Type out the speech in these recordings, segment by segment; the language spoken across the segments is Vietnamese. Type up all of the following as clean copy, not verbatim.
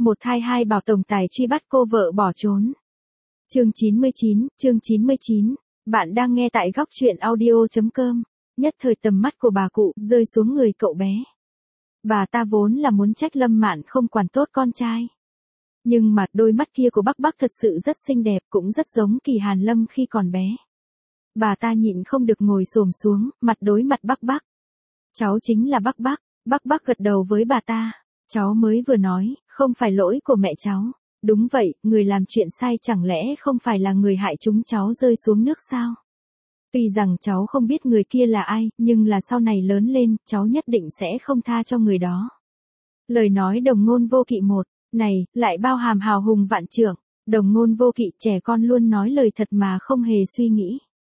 Một thai hai bảo tổng tài truy bắt cô vợ bỏ trốn. Chương 99. Bạn đang nghe tại góc truyện audio.com. Nhất thời tầm mắt của bà cụ rơi xuống người cậu bé. Bà ta vốn là muốn trách Lâm Mạn không quản tốt con trai. Nhưng mà đôi mắt kia của Bắc thật sự rất xinh đẹp, cũng rất giống Kỳ Hàn Lâm khi còn bé. Bà ta nhịn không được ngồi xổm xuống, mặt đối mặt Bắc. Cháu chính là Bắc gật đầu với bà ta. Cháu mới vừa nói, không phải lỗi của mẹ cháu. Đúng vậy, người làm chuyện sai chẳng lẽ không phải là người hại chúng cháu rơi xuống nước sao? Tuy rằng cháu không biết người kia là ai, nhưng là sau này lớn lên, cháu nhất định sẽ không tha cho người đó. Lời nói đồng ngôn vô kỵ một, này, lại bao hàm hào hùng vạn trượng. Đồng ngôn vô kỵ, trẻ con luôn nói lời thật mà không hề suy nghĩ.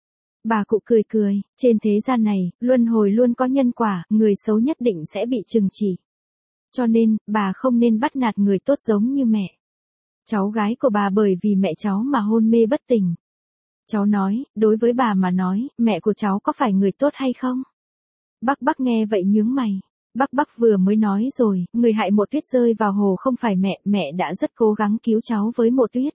Bà cụ cười, trên thế gian này, luân hồi luôn có nhân quả, người xấu nhất định sẽ bị trừng trị. Cho nên, bà không nên bắt nạt người tốt giống như mẹ. Cháu gái của bà bởi vì mẹ cháu mà hôn mê bất tỉnh. Cháu nói, đối với bà mà nói, mẹ của cháu có phải người tốt hay không? Bắc nghe vậy nhướng mày. Bắc vừa mới nói rồi, người hại Mộ Tuyết rơi vào hồ không phải mẹ đã rất cố gắng cứu cháu với Mộ Tuyết.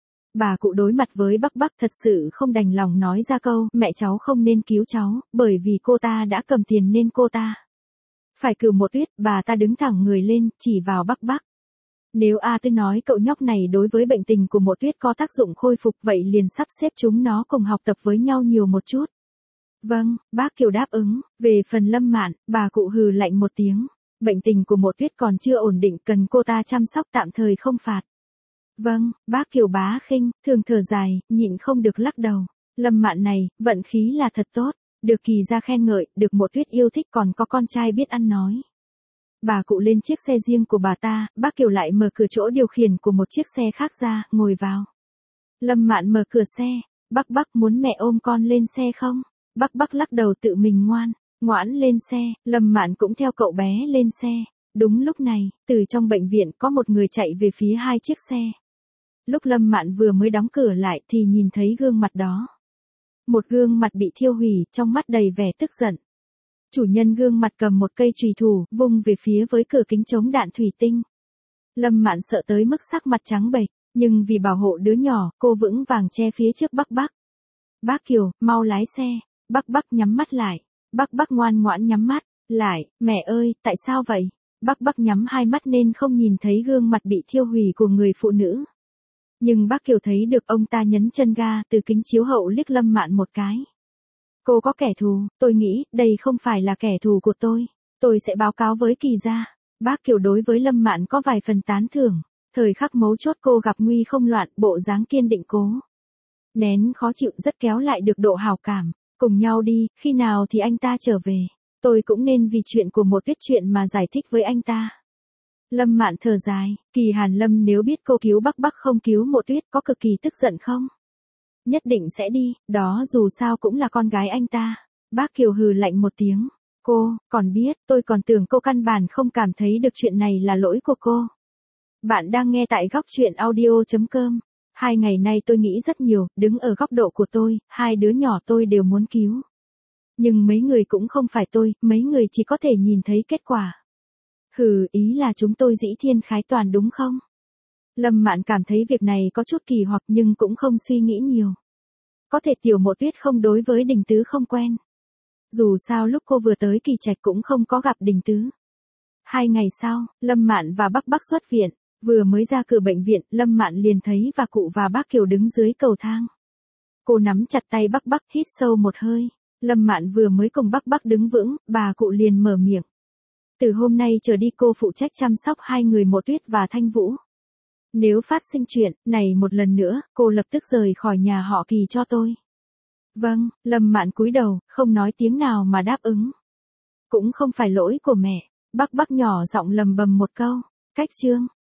Bà cụ đối mặt với Bắc thật sự không đành lòng nói ra câu, mẹ cháu không nên cứu cháu, bởi vì cô ta đã cầm tiền nên cô ta phải cứu Mộ Tuyết. Bà ta đứng thẳng người lên, chỉ vào Bắc. Nếu Tư nói cậu nhóc này đối với bệnh tình của Mộ Tuyết có tác dụng khôi phục, vậy liền sắp xếp chúng nó cùng học tập với nhau nhiều một chút. Vâng, bác Kiều đáp ứng. Về phần Lâm Mạn, bà cụ hừ lạnh một tiếng. Bệnh tình của Mộ Tuyết còn chưa ổn định, cần cô ta chăm sóc tạm thời không phạt. Vâng, bác Kiều bá khinh, thường thở dài, nhịn không được lắc đầu. Lâm Mạn này, vận khí là thật tốt. Được Kỳ gia khen ngợi, được Mộ Tuyết yêu thích, còn có con trai biết ăn nói. Bà cụ lên chiếc xe riêng của bà ta, bác Kiều lại mở cửa chỗ điều khiển của một chiếc xe khác ra, ngồi vào. Lâm Mạn mở cửa xe. Bắc muốn mẹ ôm con lên xe không? Bắc lắc đầu tự mình ngoãn lên xe. Lâm Mạn cũng theo cậu bé lên xe. Đúng lúc này, từ trong bệnh viện có một người chạy về phía hai chiếc xe. Lúc Lâm Mạn vừa mới đóng cửa lại thì nhìn thấy gương mặt đó. Một gương mặt bị thiêu hủy, trong mắt đầy vẻ tức giận. Chủ nhân gương mặt cầm một cây chùy thủ, vung về phía với cửa kính chống đạn thủy tinh. Lâm Mạn sợ tới mức sắc mặt trắng bệch, nhưng vì bảo hộ đứa nhỏ, cô vững vàng che phía trước Bắc. Bác Kiều, mau lái xe. Bắc nhắm mắt lại. Bắc ngoan ngoãn nhắm mắt lại. Mẹ ơi, tại sao vậy? Bắc nhắm hai mắt nên không nhìn thấy gương mặt bị thiêu hủy của người phụ nữ. Nhưng bác Kiều thấy được ông ta nhấn chân ga, từ kính chiếu hậu liếc Lâm Mạn một cái. Cô có kẻ thù, tôi nghĩ, đây không phải là kẻ thù của tôi. Tôi sẽ báo cáo với Kỳ gia. Bác Kiều đối với Lâm Mạn có vài phần tán thưởng. Thời khắc mấu chốt cô gặp nguy không loạn, bộ dáng kiên định cố nén khó chịu rất kéo lại được độ hảo cảm. Cùng nhau đi, khi nào thì anh ta trở về. Tôi cũng nên vì chuyện của Mộ Tuyết chuyện mà giải thích với anh ta. Lâm Mạn thở dài, Kỳ Hàn Lâm nếu biết cô cứu Bắc không cứu Mộ Tuyết có cực kỳ tức giận không? Nhất định sẽ đi, đó dù sao cũng là con gái anh ta. Bác Kiều hừ lạnh một tiếng. Cô, còn biết, tôi còn tưởng cô căn bản không cảm thấy được chuyện này là lỗi của cô. Bạn đang nghe tại góc truyện audio.com. 2 ngày nay tôi nghĩ rất nhiều, đứng ở góc độ của tôi, 2 đứa nhỏ tôi đều muốn cứu. Nhưng mấy người cũng không phải tôi, mấy người chỉ có thể nhìn thấy kết quả. Hừ, ý là chúng tôi dĩ thiên khái toàn đúng không? Lâm Mạn cảm thấy việc này có chút kỳ hoặc nhưng cũng không suy nghĩ nhiều. Có thể tiểu Mộ Tuyết không đối với Đình Tứ không quen. Dù sao lúc cô vừa tới Kỳ Trạch cũng không có gặp Đình Tứ. 2 ngày sau, Lâm Mạn và Bắc xuất viện. Vừa mới ra cửa bệnh viện, Lâm Mạn liền thấy và cụ và bác Kiều đứng dưới cầu thang. Cô nắm chặt tay Bắc, hít sâu một hơi. Lâm Mạn vừa mới cùng Bắc đứng vững, bà cụ liền mở miệng. Từ hôm nay trở đi cô phụ trách chăm sóc 2 người Mộ Tuyết và Thanh Vũ. Nếu phát sinh chuyện này một lần nữa, cô lập tức rời khỏi nhà họ Kỳ cho tôi. Vâng, Lâm Mạn cúi đầu, không nói tiếng nào mà đáp ứng. Cũng không phải lỗi của mẹ. Bắc nhỏ giọng lầm bầm một câu. Cách chương